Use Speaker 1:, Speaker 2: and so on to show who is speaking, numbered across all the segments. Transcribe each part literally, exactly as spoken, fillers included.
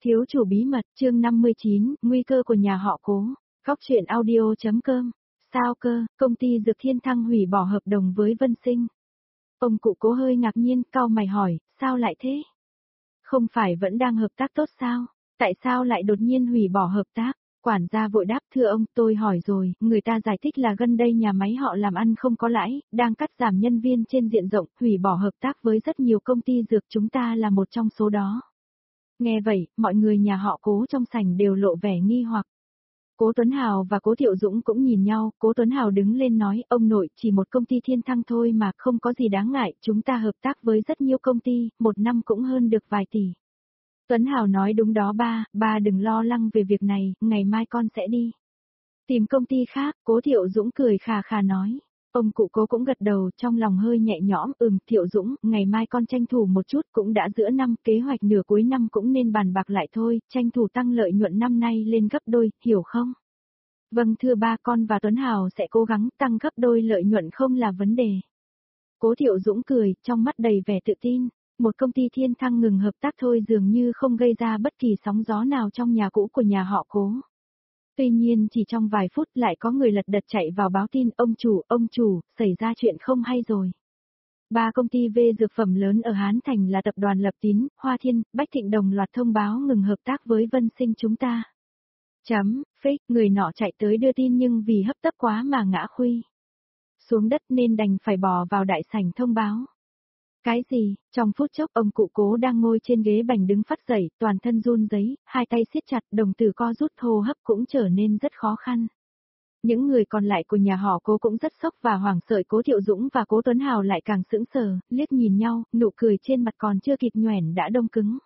Speaker 1: Thiếu chủ bí mật, chương năm mươi chín, nguy cơ của nhà họ Cố. Góc truyện audio.com. Sao cơ, công ty Dược Thiên Thăng hủy bỏ hợp đồng với Vân Sinh. Ông cụ Cố hơi ngạc nhiên, cau mày hỏi, sao lại thế? Không phải vẫn đang hợp tác tốt sao? Tại sao lại đột nhiên hủy bỏ hợp tác? Quản gia vội đáp, thưa ông, tôi hỏi rồi, người ta giải thích là gần đây nhà máy họ làm ăn không có lãi, đang cắt giảm nhân viên trên diện rộng, hủy bỏ hợp tác với rất nhiều công ty dược, chúng ta là một trong số đó. Nghe vậy, mọi người nhà họ Cố trong sảnh đều lộ vẻ nghi hoặc. Cố Tuấn Hào và Cố Thiệu Dũng cũng nhìn nhau, Cố Tuấn Hào đứng lên nói, ông nội, chỉ một công ty Thiên Thăng thôi mà, không có gì đáng ngại, chúng ta hợp tác với rất nhiều công ty, một năm cũng hơn được vài tỷ. Tuấn Hào nói đúng đó ba, ba đừng lo lắng về việc này, ngày mai con sẽ đi tìm công ty khác. Cố Thiệu Dũng cười khà khà nói. Ông cụ Cố cũng gật đầu, trong lòng hơi nhẹ nhõm, ừm, Thiệu Dũng, ngày mai con tranh thủ một chút, cũng đã giữa năm, kế hoạch nửa cuối năm cũng nên bàn bạc lại thôi, tranh thủ tăng lợi nhuận năm nay lên gấp đôi, hiểu không? Vâng thưa ba, con và Tuấn Hào sẽ cố gắng tăng gấp đôi lợi nhuận không là vấn đề. Cố Thiệu Dũng cười, trong mắt đầy vẻ tự tin. Một công ty Thiên Thăng ngừng hợp tác thôi dường như không gây ra bất kỳ sóng gió nào trong nhà cũ của nhà họ Cố. Tuy nhiên chỉ trong vài phút lại có người lật đật chạy vào báo tin, ông chủ, ông chủ, xảy ra chuyện không hay rồi. Ba công ty về dược phẩm lớn ở Hán Thành là tập đoàn Lập Tín, Hoa Thiên, Bách Thịnh đồng loạt thông báo ngừng hợp tác với Vân Sinh chúng ta. Chấm, fake, người nọ chạy tới đưa tin nhưng vì hấp tấp quá mà ngã khuy xuống đất nên đành phải bò vào đại sảnh thông báo. Cái gì? Trong phút chốc ông cụ Cố đang ngồi trên ghế bành đứng phắt dậy, toàn thân run rẩy, hai tay siết chặt, đồng tử co rút, hô hấp cũng trở nên rất khó khăn. Những người còn lại của nhà họ Cố cũng rất sốc và hoảng sợ, Cố Thiệu Dũng và Cố Tuấn Hào lại càng sững sờ, liếc nhìn nhau, nụ cười trên mặt còn chưa kịp nhoẻn đã đông cứng.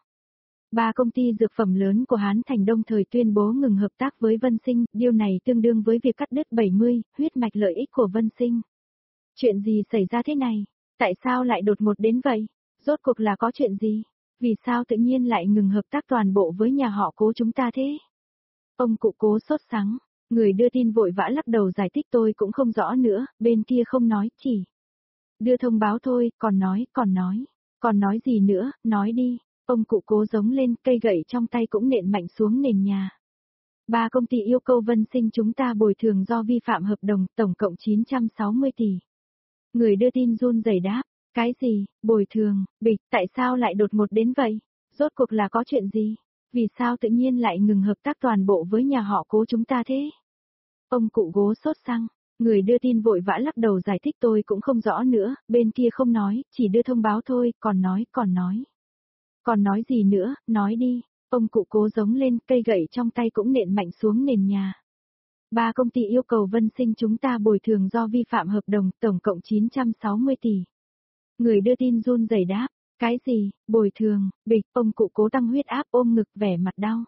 Speaker 1: Ba công ty dược phẩm lớn của Hán Thành đồng thời tuyên bố ngừng hợp tác với Vân Sinh, điều này tương đương với việc cắt đứt bảy mươi, huyết mạch lợi ích của Vân Sinh. Chuyện gì xảy ra thế này? Tại sao lại đột ngột đến vậy? Rốt cuộc là có chuyện gì? Vì sao tự nhiên lại ngừng hợp tác toàn bộ với nhà họ Cố chúng ta thế? Ông cụ Cố sốt sắng, người đưa tin vội vã lắc đầu giải thích, tôi cũng không rõ nữa, bên kia không nói, chỉ đưa thông báo thôi, còn nói, còn nói, còn nói gì nữa, nói đi. Ông cụ Cố giống lên, cây gậy trong tay cũng nện mạnh xuống nền nhà. Ba công ty yêu cầu Vân Sinh chúng ta bồi thường do vi phạm hợp đồng, tổng cộng chín trăm sáu mươi tỷ. Người đưa tin run rẩy đáp, cái gì, bồi thường, bịch, tại sao lại đột ngột đến vậy? Rốt cuộc là có chuyện gì? Vì sao tự nhiên lại ngừng hợp tác toàn bộ với nhà họ Cố chúng ta thế? Ông cụ Cố sốt sắng, người đưa tin vội vã lắc đầu giải thích, tôi cũng không rõ nữa, bên kia không nói, chỉ đưa thông báo thôi, còn nói, còn nói. Còn nói gì nữa, nói đi. Ông cụ Cố giống lên, cây gậy trong tay cũng nện mạnh xuống nền nhà. Ba công ty yêu cầu Vân Sinh chúng ta bồi thường do vi phạm hợp đồng, tổng cộng chín trăm sáu mươi tỷ. Người đưa tin run rẩy đáp, cái gì, bồi thường, bịch, ông cụ Cố tăng huyết áp ôm ngực vẻ mặt đau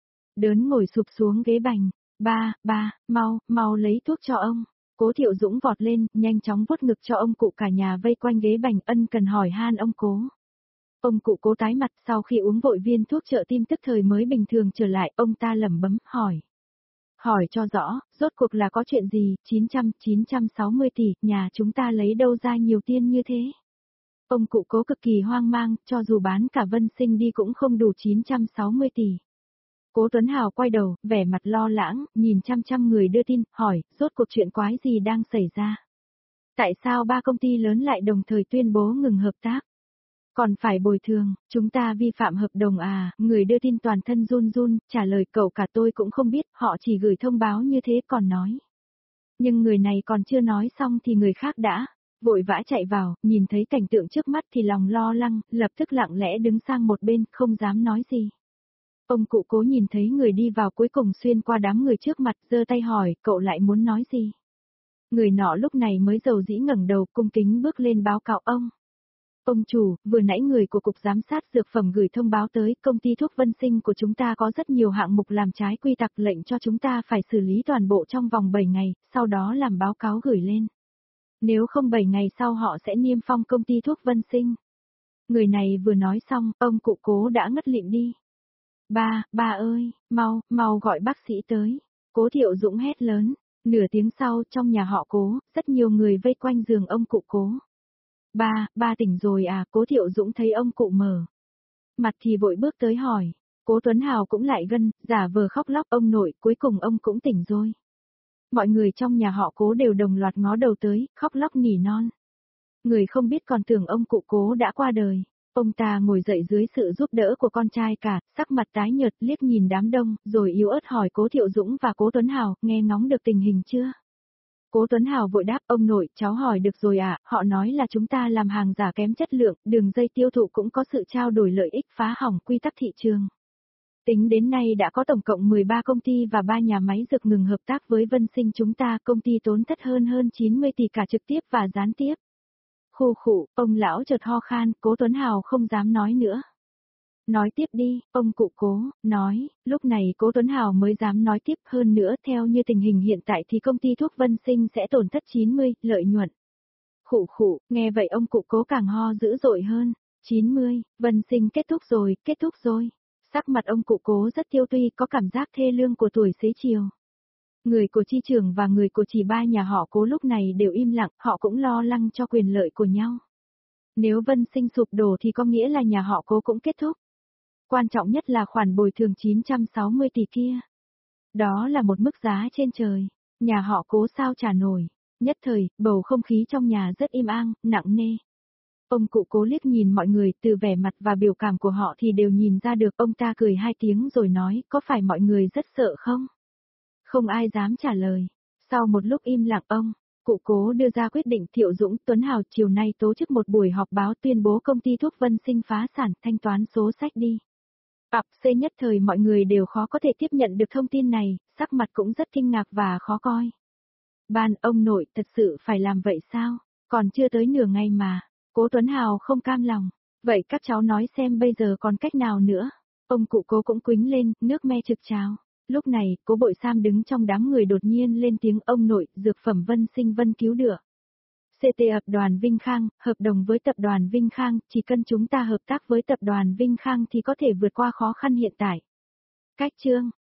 Speaker 1: đớn ngồi sụp xuống ghế bành. Ba, ba, mau, mau lấy thuốc cho ông. Cố Thiệu Dũng vọt lên, nhanh chóng vuốt ngực cho ông cụ, cả nhà vây quanh ghế bành ân cần hỏi han ông Cố. Ông cụ Cố tái mặt, sau khi uống vội viên thuốc trợ tim tức thời mới bình thường trở lại, ông ta lẩm bẩm hỏi. Hỏi cho rõ, rốt cuộc là có chuyện gì, chín trăm, chín trăm sáu mươi tỷ, nhà chúng ta lấy đâu ra nhiều tiền như thế? Ông cụ Cố cực kỳ hoang mang, cho dù bán cả Vân Sinh đi cũng không đủ chín trăm sáu mươi tỷ. Cố Tuấn Hào quay đầu, vẻ mặt lo lắng, nhìn chăm chăm người đưa tin, hỏi, rốt cuộc chuyện quái gì đang xảy ra? Tại sao ba công ty lớn lại đồng thời tuyên bố ngừng hợp tác? Còn phải bồi thường, chúng ta vi phạm hợp đồng à, người đưa tin toàn thân run run, trả lời cậu cả tôi cũng không biết, họ chỉ gửi thông báo như thế còn nói. Nhưng người này còn chưa nói xong thì người khác đã vội vã chạy vào, nhìn thấy cảnh tượng trước mắt thì lòng lo lắng, lập tức lặng lẽ đứng sang một bên, không dám nói gì. Ông cụ Cố nhìn thấy người đi vào cuối cùng xuyên qua đám người trước mặt, giơ tay hỏi, cậu lại muốn nói gì? Người nọ lúc này mới dầu dĩ ngẩng đầu cung kính bước lên báo cáo ông. Ông chủ, vừa nãy người của Cục Giám sát Dược phẩm gửi thông báo tới, công ty thuốc Vân Sinh của chúng ta có rất nhiều hạng mục làm trái quy tắc, lệnh cho chúng ta phải xử lý toàn bộ trong vòng bảy ngày, sau đó làm báo cáo gửi lên. Nếu không bảy ngày sau họ sẽ niêm phong công ty thuốc Vân Sinh. Người này vừa nói xong, ông cụ Cố đã ngất lịm đi. Ba, ba ơi, mau, mau gọi bác sĩ tới. Cố Thiệu Dũng hét lớn. Nửa tiếng sau, trong nhà họ Cố, rất nhiều người vây quanh giường ông cụ Cố. Ba, ba tỉnh rồi à? Cố Thiệu Dũng thấy ông cụ mở mặt thì vội bước tới hỏi. Cố Tuấn Hào cũng lại gân, giả vờ khóc lóc ông nội, cuối cùng ông cũng tỉnh rồi. Mọi người trong nhà họ Cố đều đồng loạt ngó đầu tới, khóc lóc nỉ non. Người không biết còn tưởng ông cụ Cố đã qua đời. Ông ta ngồi dậy dưới sự giúp đỡ của con trai cả, sắc mặt tái nhợt liếc nhìn đám đông, rồi yếu ớt hỏi Cố Thiệu Dũng và Cố Tuấn Hào, nghe ngóng được tình hình chưa? Cố Tuấn Hào vội đáp, ông nội, cháu hỏi được rồi ạ, à, họ nói là chúng ta làm hàng giả kém chất lượng, đường dây tiêu thụ cũng có sự trao đổi lợi ích phá hỏng quy tắc thị trường. Tính đến nay đã có tổng cộng mười ba công ty và ba nhà máy dược ngừng hợp tác với Vân Sinh chúng ta, công ty tốn thất hơn hơn chín mươi tỷ cả trực tiếp và gián tiếp. Khụ khụ, ông lão chợt ho khan, Cố Tuấn Hào không dám nói nữa. Nói tiếp đi, ông cụ Cố, nói, lúc này Cố Tuấn Hào mới dám nói tiếp hơn nữa, theo như tình hình hiện tại thì công ty thuốc Vân Sinh sẽ tổn thất chín mươi, lợi nhuận. Khụ khụ, nghe vậy ông cụ Cố càng ho dữ dội hơn, chín mươi, Vân Sinh kết thúc rồi, kết thúc rồi. Sắc mặt ông cụ Cố rất tiêu tụy, có cảm giác thê lương của tuổi xế chiều. Người của chi trưởng và người của chỉ ba nhà họ Cố lúc này đều im lặng, họ cũng lo lắng cho quyền lợi của nhau. Nếu Vân Sinh sụp đổ thì có nghĩa là nhà họ Cố cũng kết thúc. Quan trọng nhất là khoản bồi thường chín trăm sáu mươi tỷ kia. Đó là một mức giá trên trời, nhà họ Cố sao trả nổi. Nhất thời, bầu không khí trong nhà rất im ắng, nặng nề. Ông cụ Cố liếc nhìn mọi người, từ vẻ mặt và biểu cảm của họ thì đều nhìn ra được. Ông ta cười hai tiếng rồi nói, có phải mọi người rất sợ không? Không ai dám trả lời. Sau một lúc im lặng ông, cụ Cố đưa ra quyết định. Thiệu Dũng, Tuấn Hào chiều nay tổ chức một buổi họp báo tuyên bố công ty thuốc Vân Sinh phá sản, thanh toán số sách đi. Ặp C nhất thời mọi người đều khó có thể tiếp nhận được thông tin này, sắc mặt cũng rất kinh ngạc và khó coi. Ban, ông nội, thật sự phải làm vậy sao? Còn chưa tới nửa ngày mà. Cố Tuấn Hào không cam lòng. Vậy các cháu nói xem bây giờ còn cách nào nữa? Ông cụ Cố cũng quýnh lên, nước me trực trào. Lúc này, Cố Bội Sam đứng trong đám người đột nhiên lên tiếng, ông nội, dược phẩm Vân Sinh Vân cứu được. xê tê tập đoàn Vinh Khang, hợp đồng với tập đoàn Vinh Khang, chỉ cần chúng ta hợp tác với tập đoàn Vinh Khang thì có thể vượt qua khó khăn hiện tại. Cách chương